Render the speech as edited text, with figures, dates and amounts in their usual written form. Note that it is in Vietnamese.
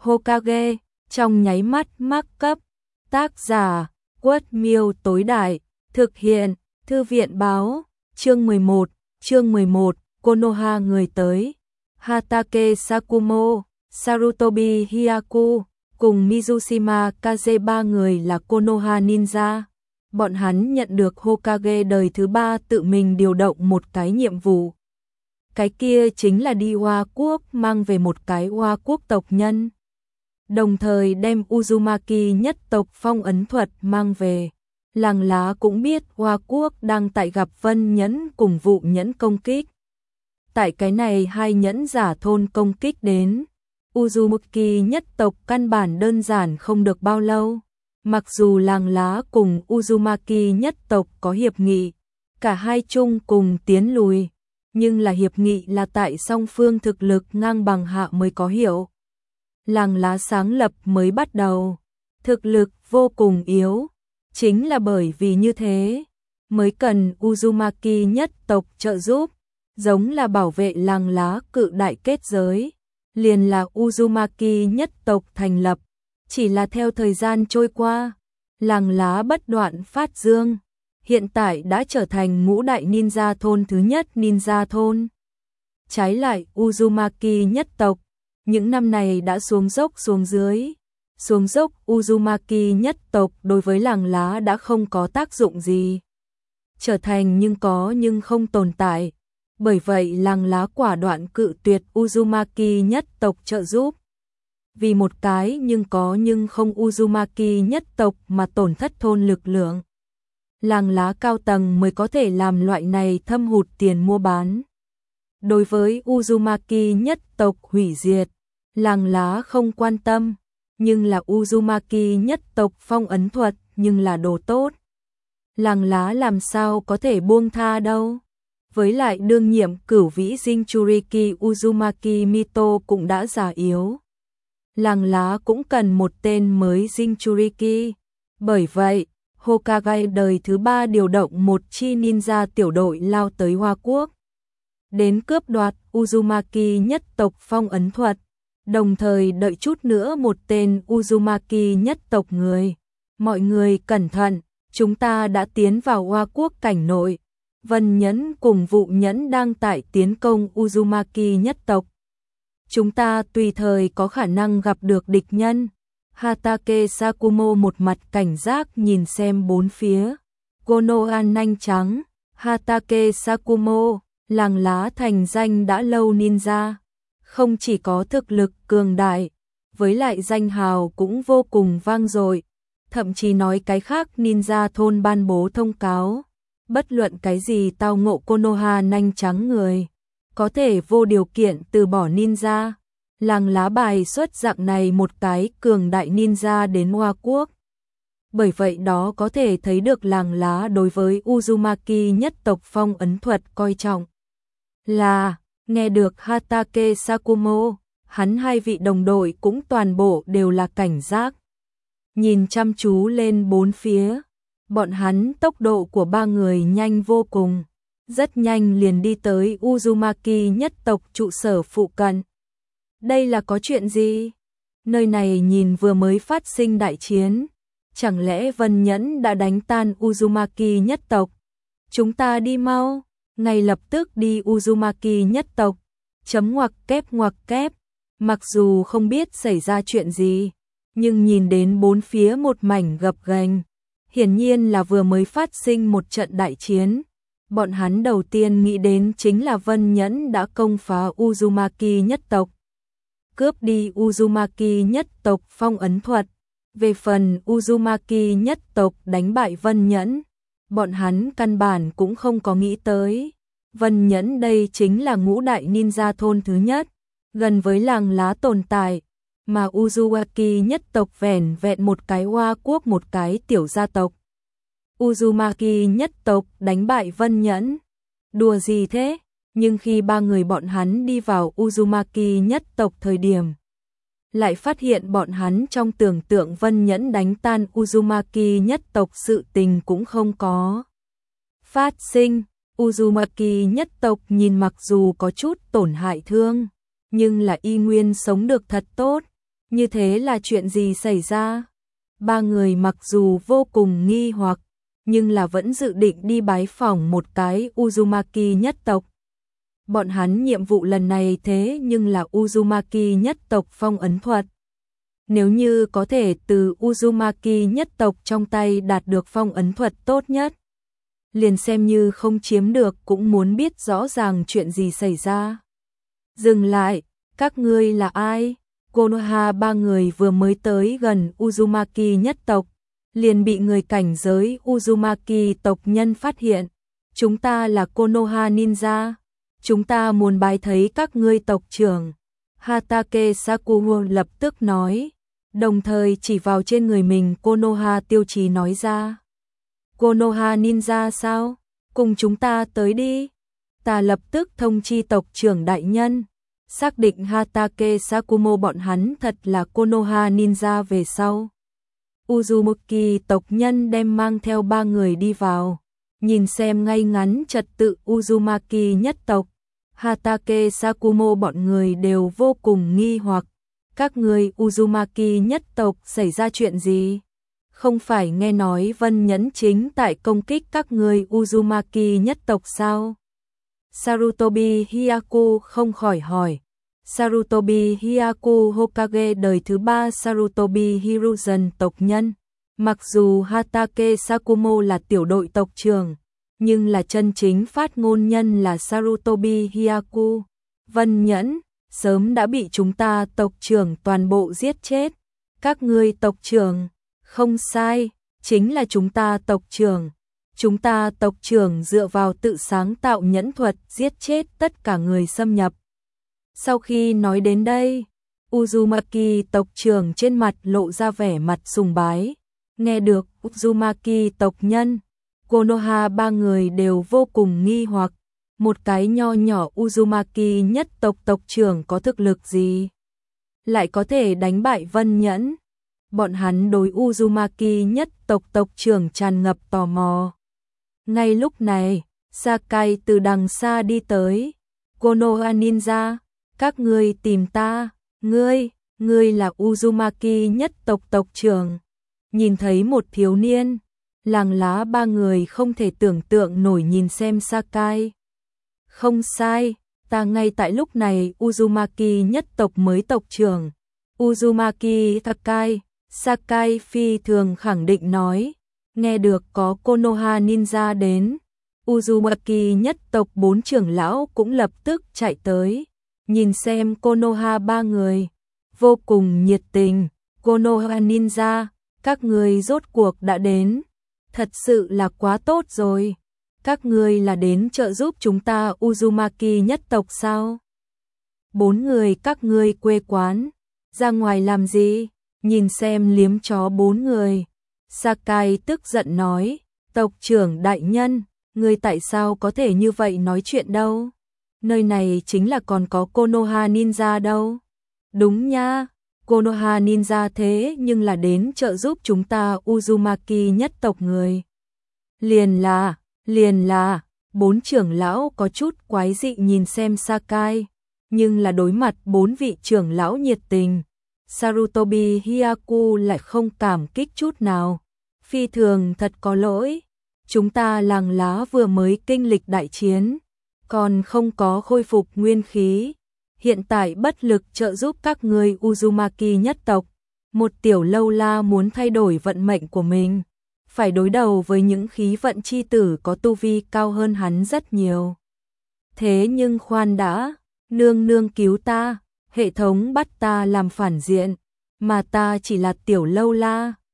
Hokage, trong nháy mắt mắc cấp. Tác giả, Quất Miêu tối đại, thực hiện, Thư viện báo, chương 11, Konoha người tới. Hatake Sakumo, Sarutobi Hyaku, cùng Mizushima Kaze ba người là Konoha Ninja. Bọn hắn nhận được Hokage đời thứ 3 tự mình điều động một cái nhiệm vụ. Cái kia chính là đi Hoa Quốc mang về một cái Hoa Quốc tộc nhân. Đồng thời đem Uzumaki nhất tộc phong ấn thuật mang về. Làng lá cũng biết Hoa Quốc đang tại gặp Vân Nhẫn cùng Vụ Nhẫn công kích. Tại cái này hai nhẫn giả thôn công kích đến, Uzumaki nhất tộc căn bản đơn giản không được bao lâu. Mặc dù làng lá cùng Uzumaki nhất tộc có hiệp nghị, cả hai chung cùng tiến lùi, nhưng là hiệp nghị là tại song phương thực lực ngang bằng hạ mới có hiệu. Làng lá sáng lập mới bắt đầu, thực lực vô cùng yếu, chính là bởi vì như thế, mới cần Uzumaki nhất tộc trợ giúp, giống là bảo vệ làng lá cự đại kết giới, liền là Uzumaki nhất tộc thành lập, chỉ là theo thời gian trôi qua, làng lá bất đoạn phát dương, hiện tại đã trở thành ngũ đại ninja thôn thứ nhất ninja thôn. Trái lại Uzumaki nhất tộc, những năm này đã xuống dốc xuống dưới. Xuống dốc Uzumaki nhất tộc đối với làng lá đã không có tác dụng gì. Trở thành nhưng có nhưng không tồn tại. Bởi vậy làng lá quả đoạn cự tuyệt Uzumaki nhất tộc trợ giúp. Vì một cái nhưng có nhưng không Uzumaki nhất tộc mà tổn thất thôn lực lượng. Làng lá cao tầng mới có thể làm loại này thâm hụt tiền mua bán. Đối với Uzumaki nhất tộc hủy diệt, làng lá không quan tâm, nhưng là Uzumaki nhất tộc phong ấn thuật nhưng là đồ tốt. Làng lá làm sao có thể buông tha đâu. Với lại đương nhiệm cửu vĩ Jinchuriki Uzumaki Mito cũng đã già yếu. Làng lá cũng cần một tên mới Jinchuriki. Bởi vậy, Hokage đời thứ 3 điều động một chi ninja tiểu đội lao tới Hoa Quốc. Đến cướp đoạt Uzumaki nhất tộc phong ấn thuật. Đồng thời đợi chút nữa một tên Uzumaki nhất tộc người. Mọi người cẩn thận, chúng ta đã tiến vào Hoa Quốc cảnh nội. Vân Nhẫn cùng Vụ Nhẫn đang tại tiến công Uzumaki nhất tộc. Chúng ta tùy thời có khả năng gặp được địch nhân. Hatake Sakumo một mặt cảnh giác nhìn xem bốn phía. Konoha nanh trắng, Hatake Sakumo, làng lá thành danh đã lâu ninja. Không chỉ có thực lực cường đại, với lại danh hào cũng vô cùng vang dội. Thậm chí nói cái khác ninja thôn ban bố thông cáo. Bất luận cái gì tao ngộ Konoha nanh trắng người, có thể vô điều kiện từ bỏ ninja. Làng lá bài xuất dạng này một cái cường đại ninja đến Hoa Quốc. Bởi vậy đó có thể thấy được làng lá đối với Uzumaki nhất tộc phong ấn thuật coi trọng. Là, nghe được Hatake Sakumo, hắn hai vị đồng đội cũng toàn bộ đều là cảnh giác. Nhìn chăm chú lên bốn phía, bọn hắn tốc độ của ba người nhanh vô cùng, rất nhanh liền đi tới Uzumaki nhất tộc trụ sở phụ cận. Đây là có chuyện gì? Nơi này nhìn vừa mới phát sinh đại chiến, chẳng lẽ Vân Nhẫn đã đánh tan Uzumaki nhất tộc? Chúng ta đi mau, ngay lập tức đi Uzumaki nhất tộc. Chấm ngoặc kép, mặc dù không biết xảy ra chuyện gì, nhưng nhìn đến bốn phía một mảnh gập ghềnh, hiển nhiên là vừa mới phát sinh một trận đại chiến. Bọn hắn đầu tiên nghĩ đến chính là Vân Nhẫn đã công phá Uzumaki nhất tộc, cướp đi Uzumaki nhất tộc phong ấn thuật. Về phần Uzumaki nhất tộc đánh bại Vân Nhẫn, bọn hắn căn bản cũng không có nghĩ tới. Vân Nhẫn đây chính là ngũ đại ninja thôn thứ nhất, gần với làng lá tồn tại, mà Uzumaki nhất tộc vẻn vẹn một cái Hoa Quốc một cái tiểu gia tộc. Uzumaki nhất tộc đánh bại Vân Nhẫn, đùa gì thế? Nhưng khi ba người bọn hắn đi vào Uzumaki nhất tộc thời điểm, lại phát hiện bọn hắn trong tưởng tượng Vân Nhẫn đánh tan Uzumaki nhất tộc sự tình cũng không có phát sinh. Uzumaki nhất tộc nhìn mặc dù có chút tổn hại thương, nhưng là y nguyên sống được thật tốt. Như thế là chuyện gì xảy ra? Ba người mặc dù vô cùng nghi hoặc, nhưng là vẫn dự định đi bái phỏng một cái Uzumaki nhất tộc. Bọn hắn nhiệm vụ lần này thế nhưng là Uzumaki nhất tộc phong ấn thuật. Nếu như có thể từ Uzumaki nhất tộc trong tay đạt được phong ấn thuật tốt nhất, liền xem như không chiếm được cũng muốn biết rõ ràng chuyện gì xảy ra. Dừng lại, các ngươi là ai? Konoha ba người vừa mới tới gần Uzumaki nhất tộc, liền bị người cảnh giới Uzumaki tộc nhân phát hiện. Chúng ta là Konoha Ninja, chúng ta muốn bái thấy các ngươi tộc trưởng. Hatake Sakuho lập tức nói, đồng thời chỉ vào trên người mình Konoha Tiêu Chí nói ra. Konoha Ninja sao? Cùng chúng ta tới đi. Ta lập tức thông chi tộc trưởng đại nhân. Xác định Hatake Sakumo bọn hắn thật là Konoha Ninja về sau. Uzumaki tộc nhân đem mang theo ba người đi vào. Nhìn xem ngay ngắn trật tự Uzumaki nhất tộc. Hatake Sakumo bọn người đều vô cùng nghi hoặc. Các người Uzumaki nhất tộc xảy ra chuyện gì? Không phải nghe nói Vân Nhẫn chính tại công kích các người Uzumaki nhất tộc sao? Sarutobi Hyaku không khỏi hỏi. Sarutobi Hyaku Hokage đời thứ 3 Sarutobi Hiruzen tộc nhân. Mặc dù Hatake Sakumo là tiểu đội tộc trưởng, nhưng là chân chính phát ngôn nhân là Sarutobi Hyaku. Vân Nhẫn sớm đã bị chúng ta tộc trưởng toàn bộ giết chết. Các ngươi tộc trưởng, không sai, chính là chúng ta tộc trưởng. Chúng ta tộc trưởng dựa vào tự sáng tạo nhẫn thuật giết chết tất cả người xâm nhập. Sau khi nói đến đây, Uzumaki tộc trưởng trên mặt lộ ra vẻ mặt sùng bái. Nghe được Uzumaki tộc nhân, Konoha ba người đều vô cùng nghi hoặc. Một cái nho nhỏ Uzumaki nhất tộc tộc trưởng có thực lực gì? Lại có thể đánh bại Vân Nhẫn? Bọn hắn đối Uzumaki nhất tộc tộc trưởng tràn ngập tò mò. Ngay lúc này, Sakai từ đằng xa đi tới. Konoha Ninja, các ngươi tìm ta. Ngươi là Uzumaki nhất tộc tộc trưởng. Nhìn thấy một thiếu niên, làng lá ba người không thể tưởng tượng nổi nhìn xem Sakai. Không sai, ta ngay tại lúc này Uzumaki nhất tộc mới tộc trưởng. Uzumaki Sakai, Sakai phi thường khẳng định nói. Nghe được có Konoha Ninja đến, Uzumaki nhất tộc 4 trưởng lão cũng lập tức chạy tới. Nhìn xem Konoha ba người, vô cùng nhiệt tình. Konoha Ninja, các người rốt cuộc đã đến. Thật sự là quá tốt rồi. Các ngươi là đến trợ giúp chúng ta Uzumaki nhất tộc sao? 4 người các ngươi quê quán, ra ngoài làm gì? Nhìn xem liếm chó 4 người. Sakai tức giận nói, tộc trưởng đại nhân, ngươi tại sao có thể như vậy nói chuyện đâu? Nơi này chính là còn có Konoha Ninja đâu. Đúng nha, Konoha Ninja thế nhưng là đến trợ giúp chúng ta Uzumaki nhất tộc người. Liền là, 4 trưởng lão có chút quái dị nhìn xem Sakai, nhưng là đối mặt 4 vị trưởng lão nhiệt tình. Sarutobi Hyaku lại không cảm kích chút nào. Phi thường thật có lỗi, chúng ta làng lá vừa mới kinh lịch đại chiến, còn không có khôi phục nguyên khí. Hiện tại bất lực trợ giúp các người Uzumaki nhất tộc. Một tiểu lâu la muốn thay đổi vận mệnh của mình, phải đối đầu với những khí vận chi tử có tu vi cao hơn hắn rất nhiều. Thế nhưng khoan đã, nương nương cứu ta, hệ thống bắt ta làm phản diện, mà ta chỉ là tiểu lâu la.